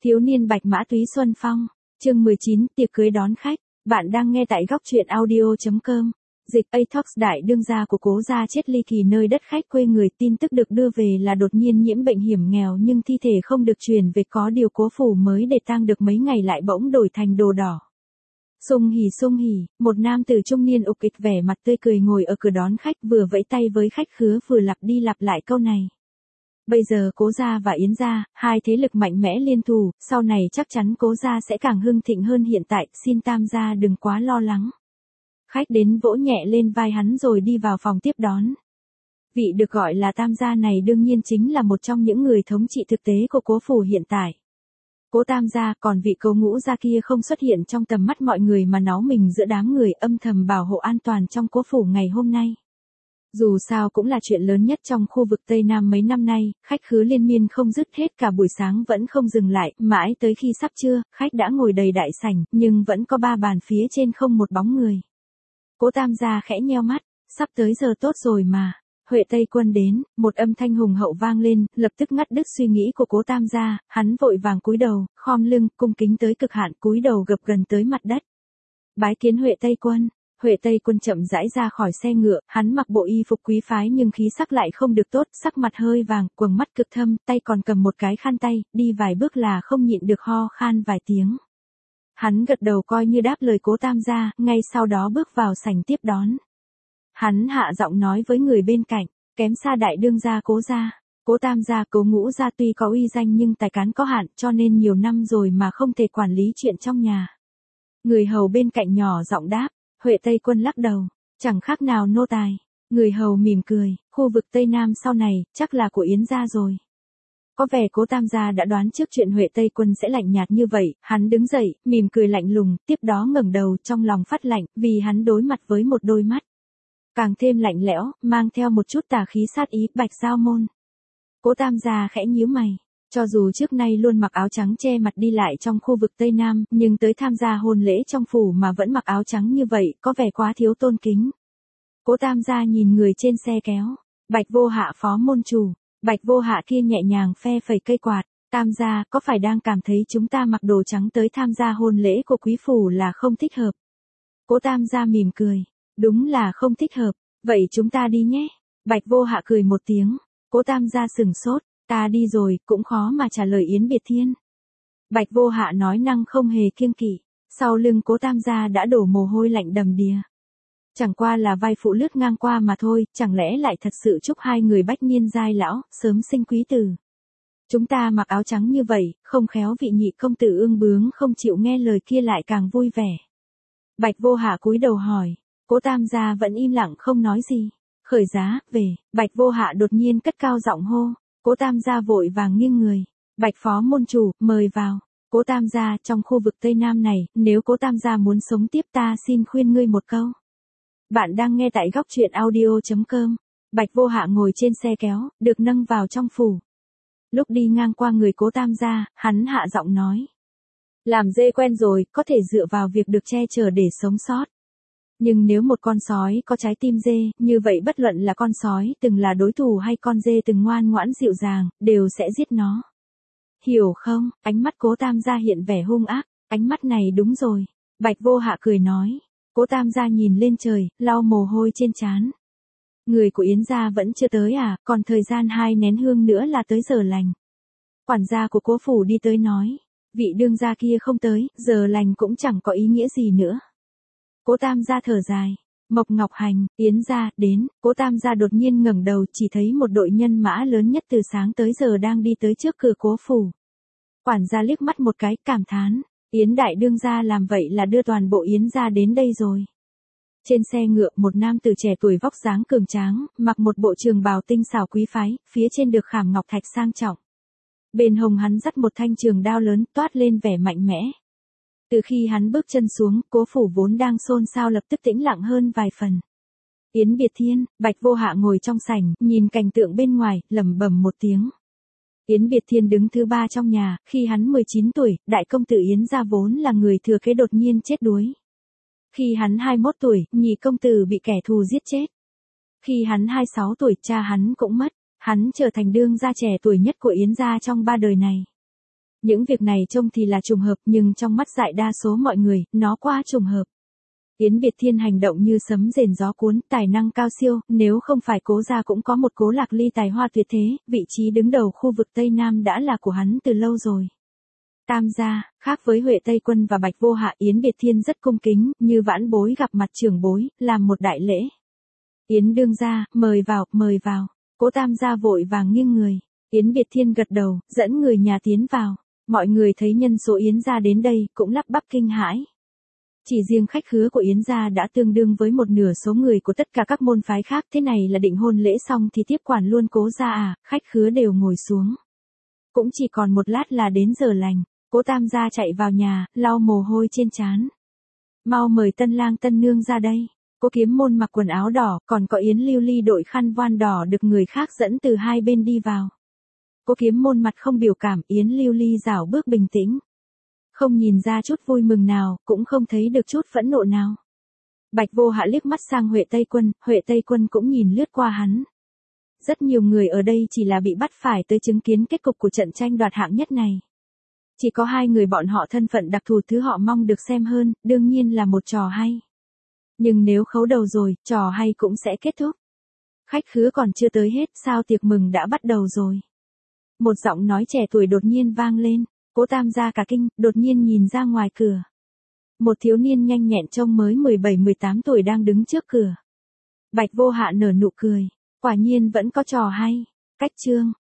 Thiếu niên bạch mã túy xuân phong, chương 19, tiệc cưới đón khách. Bạn đang nghe tại góc truyện audio.com. Dịch Atox đại đương gia của Cố gia chết ly kỳ nơi đất khách quê người. Tin tức được đưa về là đột nhiên nhiễm bệnh hiểm nghèo nhưng thi thể không được truyền về, có điều Cố phủ mới để tang được mấy ngày lại bỗng đổi thành đồ đỏ. Sung hỉ, một nam tử trung niên ục ịch vẻ mặt tươi cười ngồi ở cửa đón khách, vừa vẫy tay với khách khứa vừa lặp đi lặp lại câu này. Bây giờ Cố gia và Yến gia, hai thế lực mạnh mẽ liên thủ, sau này chắc chắn Cố gia sẽ càng hưng thịnh hơn hiện tại, xin Tam gia đừng quá lo lắng. Khách đến vỗ nhẹ lên vai hắn rồi đi vào phòng tiếp đón. Vị được gọi là Tam gia này đương nhiên chính là một trong những người thống trị thực tế của Cố phủ hiện tại. Cố Tam gia, còn vị Cố Ngũ gia kia không xuất hiện trong tầm mắt mọi người mà náu mình giữa đám người, âm thầm bảo hộ an toàn trong Cố phủ ngày hôm nay. Dù sao cũng là chuyện lớn nhất trong khu vực Tây Nam mấy năm nay, khách khứa liên miên không dứt, hết cả buổi sáng vẫn không dừng lại, mãi tới khi sắp trưa, khách đã ngồi đầy đại sảnh, nhưng vẫn có 3 bàn phía trên không một bóng người. Cố Tam gia khẽ nheo mắt, sắp tới giờ tốt rồi mà. Huệ Tây Quân đến, một âm thanh hùng hậu vang lên, lập tức ngắt đứt suy nghĩ của Cố Tam gia, hắn vội vàng cúi đầu, khom lưng, cung kính tới cực hạn, cúi đầu gập gần tới mặt đất. Bái kiến Huệ Tây Quân. Huệ Tây Quân chậm rãi ra khỏi xe ngựa, hắn mặc bộ y phục quý phái nhưng khí sắc lại không được tốt, sắc mặt hơi vàng, quầng mắt cực thâm, tay còn cầm một cái khăn tay, đi vài bước là không nhịn được ho khan vài tiếng. Hắn gật đầu coi như đáp lời Cố Tam gia, ngay sau đó bước vào sảnh tiếp đón. Hắn hạ giọng nói với người bên cạnh, kém xa đại đương gia Cố gia. Cố Tam gia, Cố Ngũ gia tuy có uy danh nhưng tài cán có hạn, cho nên nhiều năm rồi mà không thể quản lý chuyện trong nhà. Người hầu bên cạnh nhỏ giọng đáp. Huệ Tây Quân lắc đầu, chẳng khác nào nô tài. Người hầu mỉm cười, khu vực Tây Nam sau này, chắc là của Yến gia rồi. Có vẻ Cố Tam gia đã đoán trước chuyện Huệ Tây Quân sẽ lạnh nhạt như vậy, hắn đứng dậy, mỉm cười lạnh lùng, tiếp đó ngẩng đầu, trong lòng phát lạnh, vì hắn đối mặt với một đôi mắt càng thêm lạnh lẽo, mang theo một chút tà khí sát ý. Bạch Giao Môn. Cố Tam gia khẽ nhíu mày. Cho dù trước nay luôn mặc áo trắng che mặt đi lại trong khu vực Tây Nam, nhưng tới tham gia hôn lễ trong phủ mà vẫn mặc áo trắng như vậy, có vẻ quá thiếu tôn kính. Cố Tam gia nhìn người trên xe kéo. Bạch Vô Hạ phó môn chủ. Bạch Vô Hạ kia nhẹ nhàng phe phẩy cây quạt. Tam gia, có phải đang cảm thấy chúng ta mặc đồ trắng tới tham gia hôn lễ của quý phủ là không thích hợp? Cố Tam gia mỉm cười. Đúng là không thích hợp. Vậy chúng ta đi nhé. Bạch Vô Hạ cười một tiếng. Cố Tam gia sửng sốt. Ta đi rồi, cũng khó mà trả lời Yến Biệt Thiên. Bạch Vô Hạ nói năng không hề kiêng kỵ, sau lưng Cố Tam gia đã đổ mồ hôi lạnh đầm đìa. Chẳng qua là vai phụ lướt ngang qua mà thôi, chẳng lẽ lại thật sự chúc hai người bách niên giai lão, sớm sinh quý tử. Chúng ta mặc áo trắng như vậy, không khéo vị nhị công tử ương bướng không chịu nghe lời kia lại càng vui vẻ. Bạch Vô Hạ cúi đầu hỏi, Cố Tam gia vẫn im lặng không nói gì. Khởi giá, về. Bạch Vô Hạ đột nhiên cất cao giọng hô. Cố Tam gia vội vàng nghiêng người. Bạch phó môn chủ, mời vào. Cố Tam gia, trong khu vực Tây Nam này, nếu Cố Tam gia muốn sống tiếp ta xin khuyên ngươi một câu. Bạn đang nghe tại góc truyện audio.com. Bạch Vô Hạ ngồi trên xe kéo, được nâng vào trong phủ. Lúc đi ngang qua người Cố Tam gia, hắn hạ giọng nói. Làm dê quen rồi, có thể dựa vào việc được che chở để sống sót. Nhưng nếu một con sói có trái tim dê, như vậy bất luận là con sói từng là đối thủ hay con dê từng ngoan ngoãn dịu dàng, đều sẽ giết nó. Hiểu không? Ánh mắt Cố Tam gia hiện vẻ hung ác. Ánh mắt này đúng rồi. Bạch Vô Hạ cười nói. Cố Tam gia nhìn lên trời, lau mồ hôi trên trán. Người của Yến gia vẫn chưa tới à, còn thời gian 2 nén hương nữa là tới giờ lành. Quản gia của Cố phủ đi tới nói. Vị đương gia kia không tới, giờ lành cũng chẳng có ý nghĩa gì nữa. Cố Tam gia thở dài. Mộc Ngọc Hành, Yến gia, đến. Cố Tam gia đột nhiên ngẩng đầu, chỉ thấy một đội nhân mã lớn nhất từ sáng tới giờ đang đi tới trước cửa Cố phủ. Quản gia liếc mắt một cái, cảm thán. Yến đại đương gia làm vậy là đưa toàn bộ Yến gia đến đây rồi. Trên xe ngựa, một nam tử trẻ tuổi vóc dáng cường tráng, mặc một bộ trường bào tinh xảo quý phái, phía trên được khảm ngọc thạch sang trọng. Bên hông hắn dắt một thanh trường đao lớn, toát lên vẻ mạnh mẽ. Từ khi hắn bước chân xuống, Cố phủ vốn đang xôn xao lập tức tĩnh lặng hơn vài phần. Yến Biệt Thiên. Bạch Vô Hạ ngồi trong sảnh, nhìn cảnh tượng bên ngoài, lẩm bẩm một tiếng. Yến Biệt Thiên đứng thứ 3 trong nhà, khi hắn 19 tuổi, đại công tử Yến gia vốn là người thừa kế đột nhiên chết đuối. Khi hắn 21 tuổi, nhị công tử bị kẻ thù giết chết. Khi hắn 26 tuổi, cha hắn cũng mất, hắn trở thành đương gia trẻ tuổi nhất của Yến gia trong 3 đời này. Những việc này trông thì là trùng hợp nhưng trong mắt đại đa số mọi người, nó quá trùng hợp. Yến Việt Thiên hành động như sấm rền gió cuốn, tài năng cao siêu, nếu không phải Cố gia cũng có một Cố Lạc Ly tài hoa tuyệt thế, vị trí đứng đầu khu vực Tây Nam đã là của hắn từ lâu rồi. Tam gia, khác với Huệ Tây Quân và Bạch Vô Hạ, Yến Việt Thiên rất cung kính, như vãn bối gặp mặt trưởng bối, làm một đại lễ. Yến đương gia, mời vào, mời vào. Cố Tam gia vội vàng nghiêng người. Yến Việt Thiên gật đầu, dẫn người nhà tiến vào. Mọi người thấy nhân số Yến gia đến đây, cũng lắp bắp kinh hãi. Chỉ riêng khách khứa của Yến gia đã tương đương với một nửa số người của tất cả các môn phái khác, thế này là định hôn lễ xong thì tiếp quản luôn Cố gia à, khách khứa đều ngồi xuống. Cũng chỉ còn một lát là đến giờ lành, Cố Tam gia chạy vào nhà, lau mồ hôi trên trán. Mau mời tân lang tân nương ra đây. Cố Kiếm Môn mặc quần áo đỏ, còn có Yến Lưu Ly đội khăn voan đỏ được người khác dẫn từ hai bên đi vào. Cố Kiếm Môn mặt không biểu cảm, Yến Lưu Ly rảo bước bình tĩnh. Không nhìn ra chút vui mừng nào, cũng không thấy được chút phẫn nộ nào. Bạch Vô Hạ liếc mắt sang Huệ Tây Quân cũng nhìn lướt qua hắn. Rất nhiều người ở đây chỉ là bị bắt phải tới chứng kiến kết cục của trận tranh đoạt hạng nhất này. Chỉ có hai người bọn họ thân phận đặc thù, thứ họ mong được xem hơn, đương nhiên là một trò hay. Nhưng nếu khấu đầu rồi, trò hay cũng sẽ kết thúc. Khách khứa còn chưa tới hết, sao tiệc mừng đã bắt đầu rồi. Một giọng nói trẻ tuổi đột nhiên vang lên. Cố Tam gia cả kinh, đột nhiên nhìn ra ngoài cửa. Một thiếu niên nhanh nhẹn trông mới 17-18 tuổi đang đứng trước cửa. Bạch Vô Hạ nở nụ cười. Quả nhiên vẫn có trò hay. Cách chương.